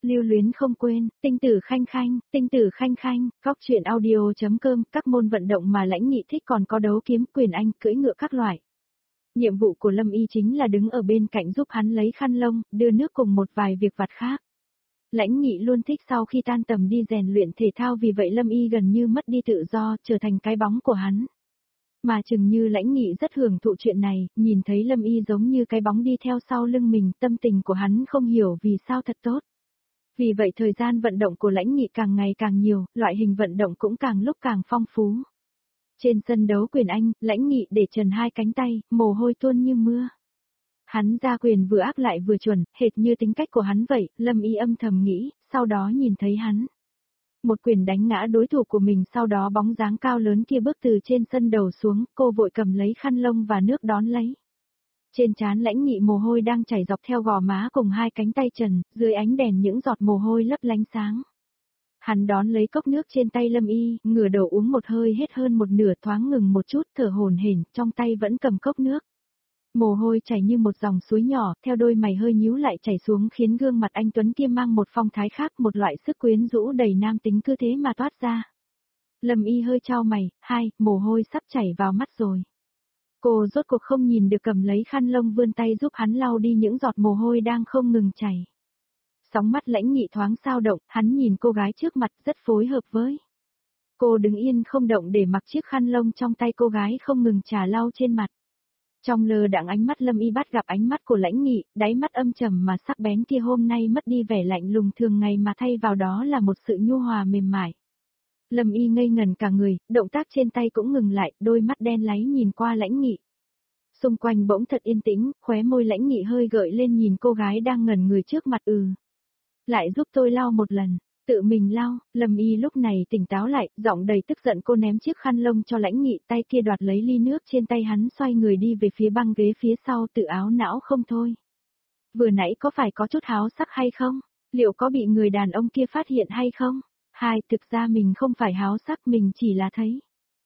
Lưu luyến không quên, tinh tử khanh khanh, góc truyện audio.com, các môn vận động mà Lãnh Nghị thích còn có đấu kiếm, quyền Anh, cưỡi ngựa các loại. Nhiệm vụ của Lâm Y chính là đứng ở bên cạnh giúp hắn lấy khăn lông, đưa nước cùng một vài việc vặt khác. Lãnh Nghị luôn thích sau khi tan tầm đi rèn luyện thể thao, vì vậy Lâm Y gần như mất đi tự do, trở thành cái bóng của hắn. Mà chừng như Lãnh Nghị rất hưởng thụ chuyện này, nhìn thấy Lâm Y giống như cái bóng đi theo sau lưng mình, tâm tình của hắn không hiểu vì sao thật tốt. Vì vậy thời gian vận động của Lãnh Nghị càng ngày càng nhiều, loại hình vận động cũng càng lúc càng phong phú. Trên sân đấu quyền Anh, Lãnh Nghị để trần hai cánh tay, mồ hôi tuôn như mưa. Hắn ra quyền vừa ác lại vừa chuẩn, hệt như tính cách của hắn vậy, Lâm Y âm thầm nghĩ, sau đó nhìn thấy hắn. Một quyền đánh ngã đối thủ của mình, sau đó bóng dáng cao lớn kia bước từ trên sân đầu xuống, cô vội cầm lấy khăn lông và nước đón lấy. Trên trán Lãnh Nghị mồ hôi đang chảy dọc theo gò má cùng hai cánh tay trần, dưới ánh đèn những giọt mồ hôi lấp lánh sáng. Hắn đón lấy cốc nước trên tay Lâm Y, ngửa đầu uống một hơi hết hơn một nửa, thoáng ngừng một chút, thở hổn hển, trong tay vẫn cầm cốc nước. Mồ hôi chảy như một dòng suối nhỏ, theo đôi mày hơi nhíu lại chảy xuống, khiến gương mặt anh tuấn kia mang một phong thái khác, một loại sức quyến rũ đầy nam tính cứ thế mà toát ra. Lâm Y hơi chau mày, mồ hôi sắp chảy vào mắt rồi. Cô rốt cuộc không nhìn được, cầm lấy khăn lông vươn tay giúp hắn lau đi những giọt mồ hôi đang không ngừng chảy. Sóng mắt Lãnh Nghị thoáng dao động, hắn nhìn cô gái trước mặt rất phối hợp với. Cô đứng yên không động để mặc chiếc khăn lông trong tay cô gái không ngừng chà lau trên mặt. Trong lơ đãng ánh mắt Lâm Y bắt gặp ánh mắt của Lãnh Nghị, đáy mắt âm trầm mà sắc bén kia hôm nay mất đi vẻ lạnh lùng thường ngày mà thay vào đó là một sự nhu hòa mềm mại. Lâm Y ngây ngần cả người, động tác trên tay cũng ngừng lại, đôi mắt đen láy nhìn qua Lãnh Nghị. Xung quanh bỗng thật yên tĩnh, khóe môi Lãnh Nghị hơi gợi lên nhìn cô gái đang ngẩn người trước mặt. Lại giúp tôi lau một lần. Tự mình lau. Lâm Y lúc này tỉnh táo lại, giọng đầy tức giận, cô ném chiếc khăn lông cho Lãnh Nghị, tay kia đoạt lấy ly nước trên tay hắn, xoay người đi về phía băng ghế phía sau, tự áo não không thôi. Vừa nãy có phải có chút háo sắc hay không? Liệu có bị người đàn ông kia phát hiện hay không? Thực ra mình không phải háo sắc, mình chỉ là thấy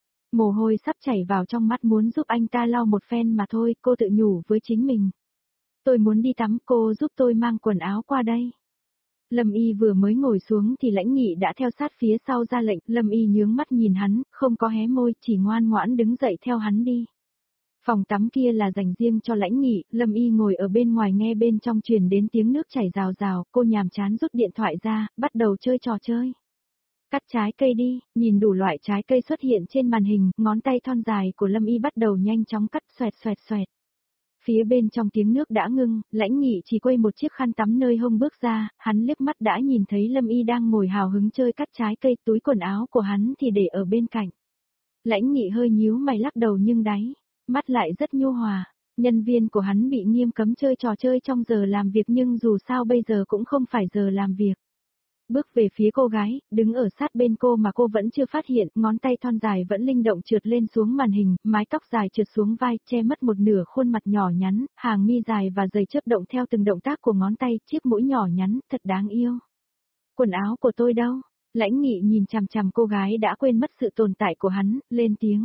mồ hôi sắp chảy vào trong mắt, muốn giúp anh ta lau một phen mà thôi, cô tự nhủ với chính mình. Tôi muốn đi tắm, cô giúp tôi mang quần áo qua đây. Lâm Y vừa mới ngồi xuống thì Lãnh Nghị đã theo sát phía sau ra lệnh, Lâm Y nhướng mắt nhìn hắn, không có hé môi, chỉ ngoan ngoãn đứng dậy theo hắn đi. Phòng tắm kia là dành riêng cho Lãnh Nghị, Lâm Y ngồi ở bên ngoài nghe bên trong truyền đến tiếng nước chảy rào rào, cô nhàm chán rút điện thoại ra, bắt đầu chơi trò chơi. Cắt trái cây đi, nhìn đủ loại trái cây xuất hiện trên màn hình, ngón tay thon dài của Lâm Y bắt đầu nhanh chóng cắt xoẹt xoẹt xoẹt. Phía bên trong tiếng nước đã ngưng, Lãnh Nghị chỉ quây một chiếc khăn tắm nơi hông bước ra, hắn liếc mắt đã nhìn thấy Lâm Y đang ngồi hào hứng chơi cắt trái cây, túi quần áo của hắn thì để ở bên cạnh. Lãnh Nghị hơi nhíu mày lắc đầu nhưng đáy mắt lại rất nhu hòa. Nhân viên của hắn bị nghiêm cấm chơi trò chơi trong giờ làm việc, nhưng dù sao bây giờ cũng không phải giờ làm việc. Bước về phía cô gái, đứng ở sát bên cô mà cô vẫn chưa phát hiện, ngón tay thon dài vẫn linh động trượt lên xuống màn hình, mái tóc dài trượt xuống vai, che mất một nửa khuôn mặt nhỏ nhắn, hàng mi dài và dày chớp động theo từng động tác của ngón tay, chiếc mũi nhỏ nhắn, thật đáng yêu. Quần áo của tôi đâu? Lãnh Nghị nhìn chằm chằm cô gái đã quên mất sự tồn tại của hắn, lên tiếng.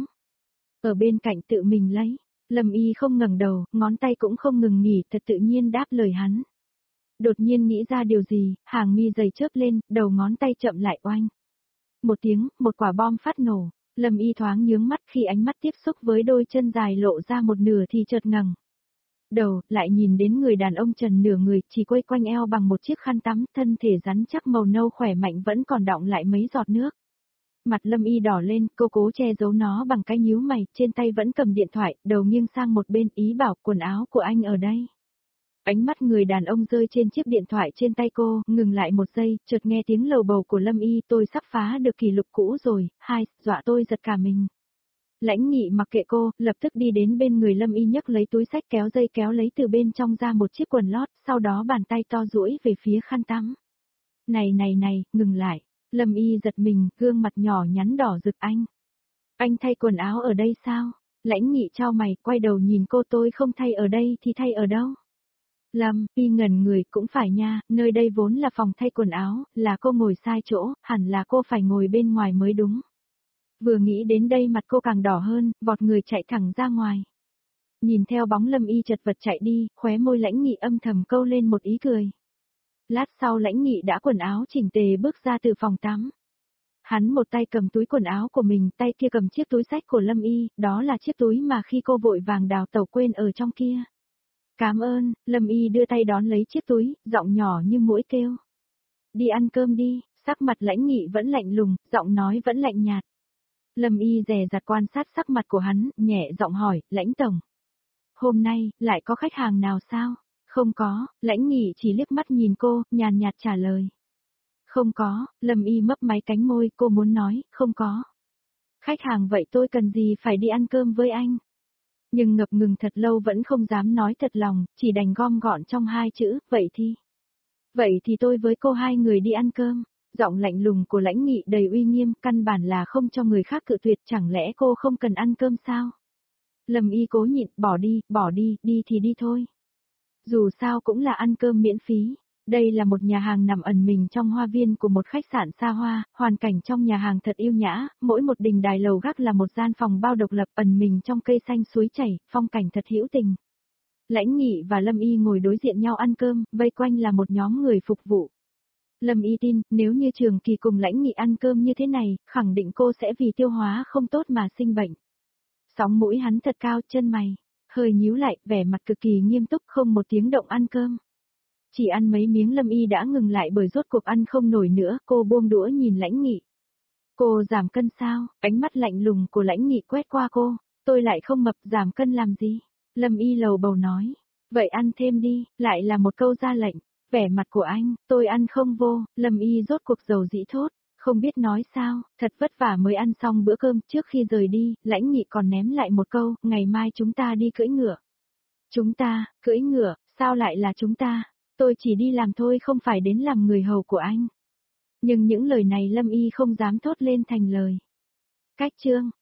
Ở bên cạnh tự mình lấy. Lâm Y không ngẩng đầu, ngón tay cũng không ngừng nghỉ, thật tự nhiên đáp lời hắn. Đột nhiên nghĩ ra điều gì, hàng mi dày chớp lên, đầu ngón tay chậm lại, oanh. Một tiếng, một quả bom phát nổ. Lâm Y thoáng nhướng mắt khi ánh mắt tiếp xúc với đôi chân dài lộ ra một nửa thì chợt ngẩng đầu, lại nhìn đến người đàn ông trần nửa người, chỉ quây quanh eo bằng một chiếc khăn tắm, thân thể rắn chắc màu nâu khỏe mạnh vẫn còn đọng lại mấy giọt nước. Mặt Lâm Y đỏ lên, cô cố che giấu nó bằng cái nhíu mày, trên tay vẫn cầm điện thoại, đầu nghiêng sang một bên, ý bảo quần áo của anh ở đây. Ánh mắt người đàn ông rơi trên chiếc điện thoại trên tay cô, ngừng lại một giây, chợt nghe tiếng lầu bầu của Lâm Y, tôi sắp phá được kỷ lục cũ rồi, dọa tôi giật cả mình. Lãnh Nghị mặc kệ cô, lập tức đi đến bên người Lâm Y, nhấc lấy túi xách, kéo dây kéo lấy từ bên trong ra một chiếc quần lót, sau đó bàn tay to duỗi về phía khăn tắm. Này, ngừng lại. Lâm Y giật mình, gương mặt nhỏ nhắn đỏ rực. Anh thay quần áo ở đây sao? Lãnh Nghị chau mày, quay đầu nhìn cô, tôi không thay ở đây thì thay ở đâu? Lâm Y ngẩn người, cũng phải nha, nơi đây vốn là phòng thay quần áo, là cô ngồi sai chỗ, hẳn là cô phải ngồi bên ngoài mới đúng. Vừa nghĩ đến đây mặt cô càng đỏ hơn, vọt người chạy thẳng ra ngoài. Nhìn theo bóng Lâm Y chật vật chạy đi, khóe môi Lãnh Nghị âm thầm câu lên một ý cười. Lát sau Lãnh Nghị đã quần áo chỉnh tề bước ra từ phòng tắm. Hắn một tay cầm túi quần áo của mình, tay kia cầm chiếc túi xách của Lâm Y, đó là chiếc túi mà khi cô vội vàng đào tẩu quên ở trong kia. Cảm ơn, Lâm Y đưa tay đón lấy chiếc túi, giọng nhỏ như muỗi kêu. Đi ăn cơm đi, sắc mặt Lãnh Nghị vẫn lạnh lùng, giọng nói vẫn lạnh nhạt. Lâm Y dè dặt quan sát sắc mặt của hắn, nhẹ giọng hỏi, Lãnh tổng. Hôm nay, lại có khách hàng nào sao? Không có, Lãnh Nghị chỉ liếc mắt nhìn cô, nhàn nhạt trả lời. Không có, Lâm Y mấp máy cánh môi, cô muốn nói, không có. Khách hàng vậy tôi cần gì phải đi ăn cơm với anh? Nhưng ngập ngừng thật lâu vẫn không dám nói thật lòng, chỉ đành gom gọn trong hai chữ, vậy thì. Vậy thì tôi với cô hai người đi ăn cơm. Giọng lạnh lùng của Lãnh Nghị đầy uy nghiêm, căn bản là không cho người khác cự tuyệt, chẳng lẽ cô không cần ăn cơm sao? Lâm Y cố nhịn, bỏ đi, đi thì đi thôi. Dù sao cũng là ăn cơm miễn phí. Đây là một nhà hàng nằm ẩn mình trong hoa viên của một khách sạn xa hoa, hoàn cảnh trong nhà hàng thật yêu nhã, mỗi một đình đài lầu gác là một gian phòng bao độc lập ẩn mình trong cây xanh suối chảy, phong cảnh thật hữu tình. Lãnh Nghị và Lâm Y ngồi đối diện nhau ăn cơm, vây quanh là một nhóm người phục vụ. Lâm Y tin, nếu như Trường Kỳ cùng Lãnh Nghị ăn cơm như thế này, khẳng định cô sẽ vì tiêu hóa không tốt mà sinh bệnh. Sóng mũi hắn thật cao, chân mày hơi nhíu lại, vẻ mặt cực kỳ nghiêm túc, không một tiếng động ăn cơm. Chỉ ăn mấy miếng Lâm Y đã ngừng lại bởi rốt cuộc ăn không nổi nữa, cô buông đũa nhìn Lãnh Nghị. Cô giảm cân sao? Ánh mắt lạnh lùng của Lãnh Nghị quét qua cô. Tôi lại không mập, giảm cân làm gì? Lâm Y lầu bầu nói. Vậy ăn thêm đi, lại là một câu ra lệnh. Vẻ mặt của anh, tôi ăn không vô, Lâm Y rốt cuộc dầu dĩ thốt. Không biết nói sao, thật vất vả mới ăn xong bữa cơm, trước khi rời đi, Lãnh Nghị còn ném lại một câu, ngày mai chúng ta đi cưỡi ngựa. Chúng ta, cưỡi ngựa, sao lại là chúng ta? Tôi chỉ đi làm thôi, không phải đến làm người hầu của anh. Nhưng những lời này Lâm Y không dám thốt lên thành lời. Cách chương